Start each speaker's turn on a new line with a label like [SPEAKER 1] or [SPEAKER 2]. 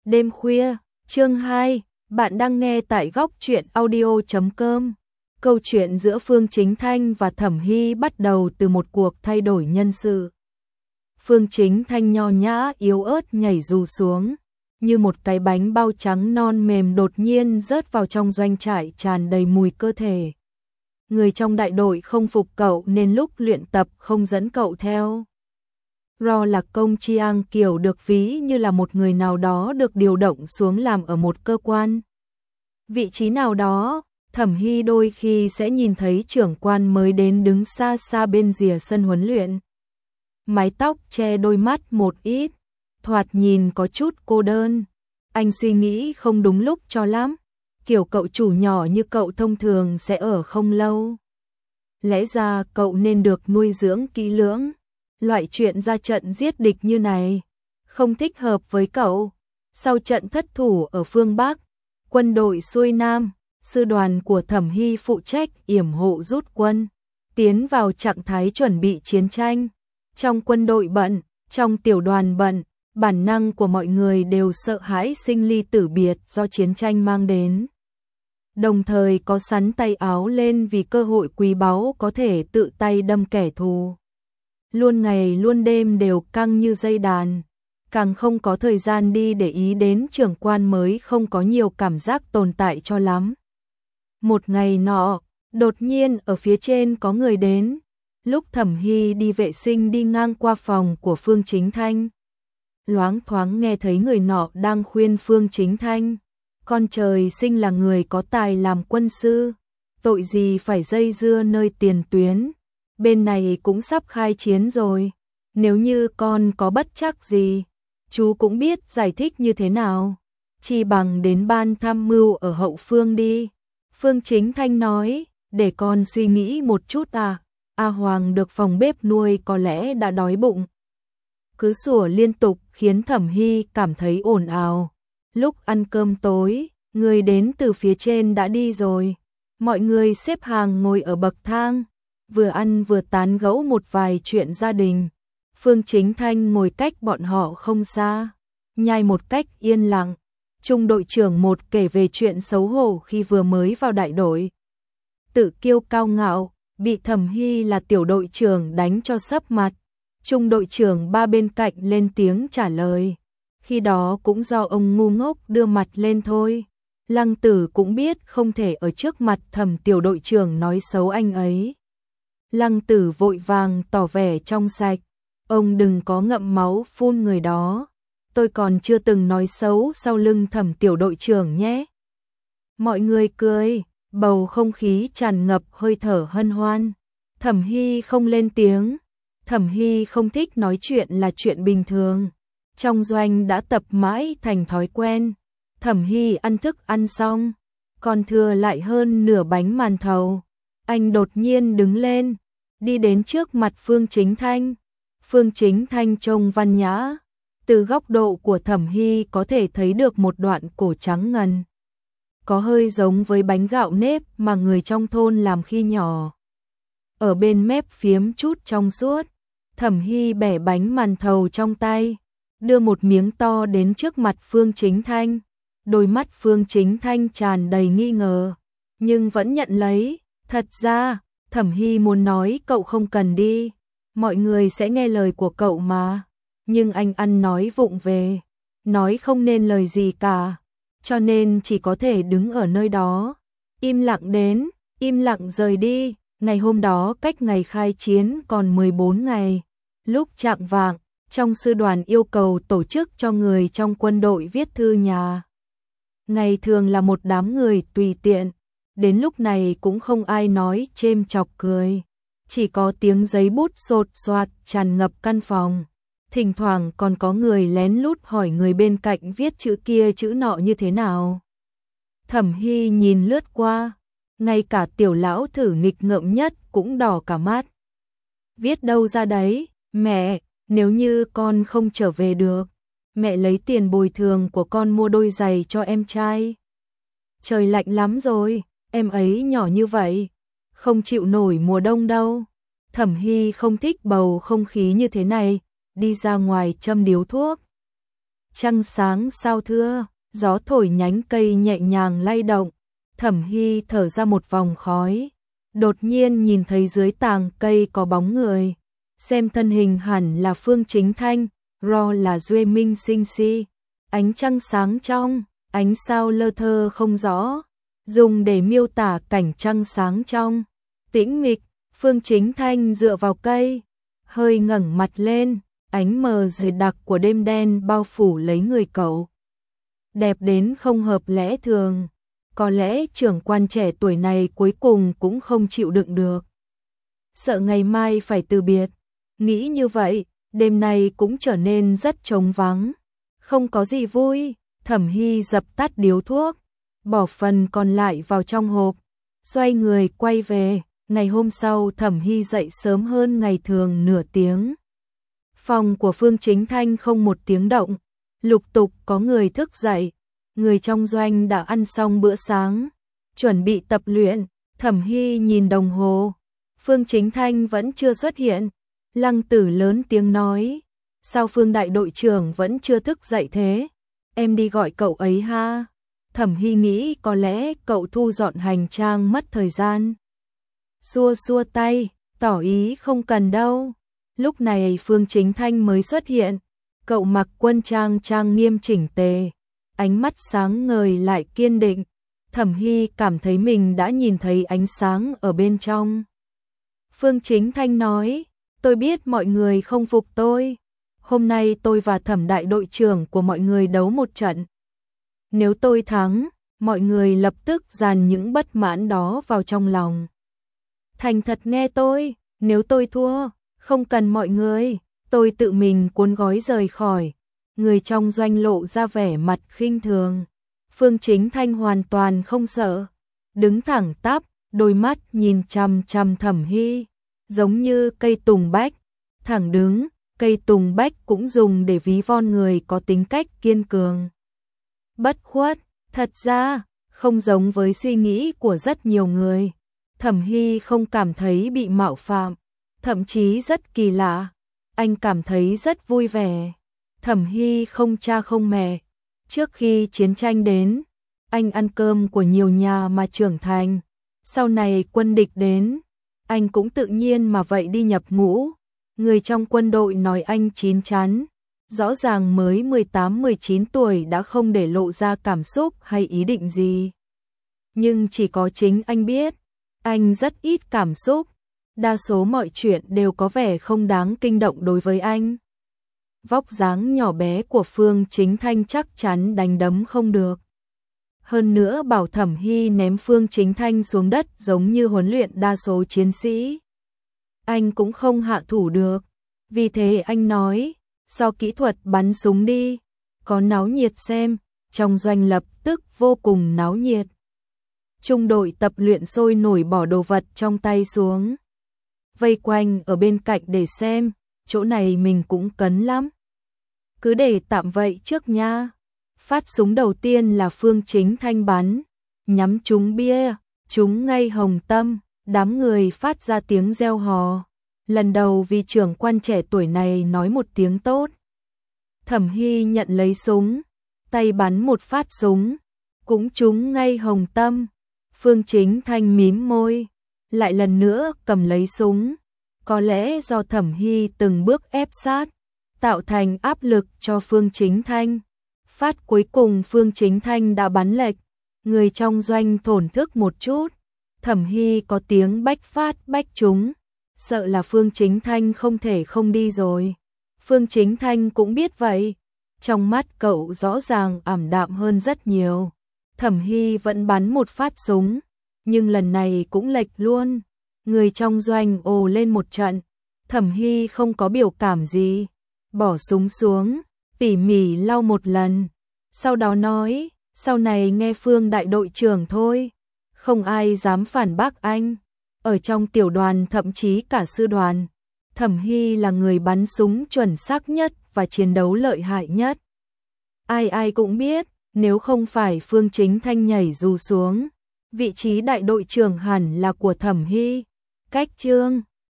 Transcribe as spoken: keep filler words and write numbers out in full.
[SPEAKER 1] Đêm khuya, chương hai, bạn đang nghe tại góc truyện audio chấm com. Câu chuyện giữa Phương Chính Thanh và Thẩm Hy bắt đầu từ một cuộc thay đổi nhân sự. Phương Chính Thanh nho nhã yếu ớt nhảy dù xuống, như một cái bánh bao trắng non mềm đột nhiên rớt vào trong doanh trại tràn đầy mùi cơ thể. Người trong đại đội không phục cậu nên lúc luyện tập không dẫn cậu theo. Ro Lạc Công Chiang Kiều được ví như là một người nào đó được điều động xuống làm ở một cơ quan. Vị trí nào đó, Thẩm Hy đôi khi sẽ nhìn thấy trưởng quan mới đến đứng xa xa bên rìa sân huấn luyện. Mái tóc che đôi mắt một ít, thoạt nhìn có chút cô đơn. Anh suy nghĩ không đúng lúc cho lắm, kiểu cậu chủ nhỏ như cậu thông thường sẽ ở không lâu. Lẽ ra cậu nên được nuôi dưỡng kỹ lưỡng. Loại chuyện ra trận giết địch như này không thích hợp với cậu. Sau trận thất thủ ở phương Bắc, quân đội xuôi Nam, sư đoàn của Thẩm Hy phụ trách yểm hộ rút quân, tiến vào trạng thái chuẩn bị chiến tranh. Trong quân đội bận, trong tiểu đoàn bận, bản năng của mọi người đều sợ hãi sinh ly tử biệt do chiến tranh mang đến. Đồng thời có sắn tay áo lên vì cơ hội quý báu có thể tự tay đâm kẻ thù. Luôn ngày luôn đêm đều căng như dây đàn, càng không có thời gian đi để ý đến trưởng quan mới không có nhiều cảm giác tồn tại cho lắm. Một ngày nọ, đột nhiên ở phía trên có người đến, lúc Thẩm Hy đi vệ sinh đi ngang qua phòng của Phương Chính Thanh. Loáng thoáng nghe thấy người nọ đang khuyên Phương Chính Thanh, con trời sinh là người có tài làm quân sư, tội gì phải dây dưa nơi tiền tuyến. Bên này cũng sắp khai chiến rồi, nếu như con có bất trắc gì, chú cũng biết giải thích như thế nào, chỉ bằng đến ban tham mưu ở hậu phương đi. Phương Chính Thanh nói, để con suy nghĩ một chút à, A Hoàng được phòng bếp nuôi có lẽ đã đói bụng. Cứ sủa liên tục khiến Thẩm Hy cảm thấy ồn ào. Lúc ăn cơm tối, người đến từ phía trên đã đi rồi, mọi người xếp hàng ngồi ở bậc thang, vừa ăn vừa tán gẫu một vài chuyện gia đình. Phương Chính Thanh ngồi cách bọn họ không xa, nhai một cách yên lặng. Trung đội trưởng một kể về chuyện xấu hổ khi vừa mới vào đại đội. Tự kiêu cao ngạo, bị Thẩm Hy là tiểu đội trưởng đánh cho sấp mặt. Trung đội trưởng ba bên cạnh lên tiếng trả lời. Khi đó cũng do ông ngu ngốc đưa mặt lên thôi. Lăng Tử cũng biết không thể ở trước mặt Thẩm tiểu đội trưởng nói xấu anh ấy. Lăng Tử vội vàng tỏ vẻ trong sạch, ông đừng có ngậm máu phun người đó, tôi còn chưa từng nói xấu sau lưng Thẩm tiểu đội trưởng nhé. Mọi người cười, bầu không khí tràn ngập hơi thở hân hoan. Thẩm Hy không lên tiếng, Thẩm Hy không thích nói chuyện là chuyện bình thường, trong doanh đã tập mãi thành thói quen. Thẩm Hy ăn thức ăn xong, còn thừa lại hơn nửa bánh màn thầu. Anh đột nhiên đứng lên, đi đến trước mặt Phương Chính Thanh. Phương Chính Thanh trông văn nhã, từ góc độ của Thẩm Hy có thể thấy được một đoạn cổ trắng ngần, có hơi giống với bánh gạo nếp mà người trong thôn làm khi nhỏ. Ở bên mép phiếm chút trong suốt, Thẩm Hy bẻ bánh màn thầu trong tay, đưa một miếng to đến trước mặt Phương Chính Thanh. Đôi mắt Phương Chính Thanh tràn đầy nghi ngờ, nhưng vẫn nhận lấy. Thật ra, Thẩm Hy muốn nói cậu không cần đi, mọi người sẽ nghe lời của cậu mà. Nhưng anh ăn nói vụng về, nói không nên lời gì cả, cho nên chỉ có thể đứng ở nơi đó, im lặng đến, im lặng rời đi. Ngày hôm đó cách ngày khai chiến còn mười bốn ngày, lúc chạng vạng, trong sư đoàn yêu cầu tổ chức cho người trong quân đội viết thư nhà. Ngày thường là một đám người tùy tiện, đến lúc này cũng không ai nói chêm chọc cười, chỉ có tiếng giấy bút sột soạt tràn ngập căn phòng. Thỉnh thoảng còn có người lén lút hỏi người bên cạnh viết chữ kia chữ nọ như thế nào. Thẩm Hy nhìn lướt qua, ngay cả tiểu lão thử nghịch ngợm nhất cũng đỏ cả mắt. Viết đâu ra đấy, mẹ, nếu như con không trở về được, mẹ lấy tiền bồi thường của con mua đôi giày cho em trai. Trời lạnh lắm rồi, em ấy nhỏ như vậy, không chịu nổi mùa đông đâu. Thẩm Hy không thích bầu không khí như thế này, đi ra ngoài châm điếu thuốc. Trăng sáng sao thưa, gió thổi nhánh cây nhẹ nhàng lay động, Thẩm Hy thở ra một vòng khói, đột nhiên nhìn thấy dưới tàng cây có bóng người, xem thân hình hẳn là Phương Chính Thanh, ro là Duy Minh Sinh Si, ánh trăng sáng trong, ánh sao lơ thơ không rõ, dùng để miêu tả cảnh trăng sáng trong, tĩnh mịch, Phương Chính Thanh dựa vào cây, hơi ngẩng mặt lên, ánh mờ dày đặc của đêm đen bao phủ lấy người cậu. Đẹp đến không hợp lẽ thường, có lẽ trưởng quan trẻ tuổi này cuối cùng cũng không chịu đựng được. Sợ ngày mai phải từ biệt, nghĩ như vậy, đêm nay cũng trở nên rất trống vắng, không có gì vui. Thẩm Hy dập tắt điếu thuốc, bỏ phần còn lại vào trong hộp, xoay người quay về. Ngày hôm sau Thẩm Hy dậy sớm hơn ngày thường nửa tiếng. Phòng của Phương Chính Thanh không một tiếng động, lục tục có người thức dậy, người trong doanh đã ăn xong bữa sáng, chuẩn bị tập luyện. Thẩm Hy nhìn đồng hồ, Phương Chính Thanh vẫn chưa xuất hiện. Lăng Tử lớn tiếng nói, sao Phương đại đội trưởng vẫn chưa thức dậy thế? Em đi gọi cậu ấy ha. Thẩm Hy nghĩ có lẽ cậu thu dọn hành trang mất thời gian. Xua xua tay, tỏ ý không cần đâu. Lúc này Phương Chính Thanh mới xuất hiện, cậu mặc quân trang trang nghiêm chỉnh tề, ánh mắt sáng ngời lại kiên định. Thẩm Hy cảm thấy mình đã nhìn thấy ánh sáng ở bên trong. Phương Chính Thanh nói, tôi biết mọi người không phục tôi. Hôm nay tôi và Thẩm đại đội trưởng của mọi người đấu một trận. Nếu tôi thắng, mọi người lập tức dàn những bất mãn đó vào trong lòng. Thành thật nghe tôi, nếu tôi thua, không cần mọi người, tôi tự mình cuốn gói rời khỏi. Người trong doanh lộ ra vẻ mặt khinh thường. Phương Chính Thanh hoàn toàn không sợ, đứng thẳng tắp, đôi mắt nhìn chằm chằm Thẩm Hy, giống như cây tùng bách, thẳng đứng. Cây tùng bách cũng dùng để ví von người có tính cách kiên cường, bất khuất. Thật ra, không giống với suy nghĩ của rất nhiều người, Thẩm Hy không cảm thấy bị mạo phạm, thậm chí rất kỳ lạ, anh cảm thấy rất vui vẻ. Thẩm Hy không cha không mẹ, trước khi chiến tranh đến, anh ăn cơm của nhiều nhà mà trưởng thành, sau này quân địch đến, anh cũng tự nhiên mà vậy đi nhập ngũ. Người trong quân đội nói anh chín chắn, rõ ràng mới mười tám mười chín tuổi đã không để lộ ra cảm xúc hay ý định gì. Nhưng chỉ có chính anh biết, anh rất ít cảm xúc, đa số mọi chuyện đều có vẻ không đáng kinh động đối với anh. Vóc dáng nhỏ bé của Phương Chính Thanh chắc chắn đánh đấm không được. Hơn nữa bảo Thẩm Hy ném Phương Chính Thanh xuống đất giống như huấn luyện đa số chiến sĩ, anh cũng không hạ thủ được. Vì thế anh nói, so kỹ thuật bắn súng đi, có náo nhiệt xem. Trong doanh lập tức vô cùng náo nhiệt. Trung đội tập luyện sôi nổi bỏ đồ vật trong tay xuống, vây quanh ở bên cạnh để xem, chỗ này mình cũng cấn lắm. Cứ để tạm vậy trước nha. Phát súng đầu tiên là Phương Chính Thanh bắn, nhắm trúng bia, trúng ngay hồng tâm. Đám người phát ra tiếng reo hò. Lần đầu vì trưởng quan trẻ tuổi này nói một tiếng tốt. Thẩm Hy nhận lấy súng, tay bắn một phát súng, cũng trúng ngay hồng tâm. Phương Chính Thanh mím môi, lại lần nữa cầm lấy súng. Có lẽ do Thẩm Hy từng bước ép sát, tạo thành áp lực cho Phương Chính Thanh. Phát cuối cùng Phương Chính Thanh đã bắn lệch, người trong doanh thổn thức một chút. Thẩm Hy có tiếng bách phát bách trúng, sợ là Phương Chính Thanh không thể không đi rồi. Phương Chính Thanh cũng biết vậy, trong mắt cậu rõ ràng ảm đạm hơn rất nhiều. Thẩm Hy vẫn bắn một phát súng, nhưng lần này cũng lệch luôn. Người trong doanh ồ lên một trận, Thẩm Hy không có biểu cảm gì, bỏ súng xuống, tỉ mỉ lau một lần, sau đó nói, sau này nghe Phương đại đội trưởng thôi. Không ai dám phản bác anh. Ở trong tiểu đoàn thậm chí cả sư đoàn, Thẩm Hy là người bắn súng chuẩn xác nhất và chiến đấu lợi hại nhất. Ai ai cũng biết, nếu không phải Phương Chính Thanh nhảy dù xuống, vị trí đại đội trưởng hẳn là của Thẩm Hy. Cách chương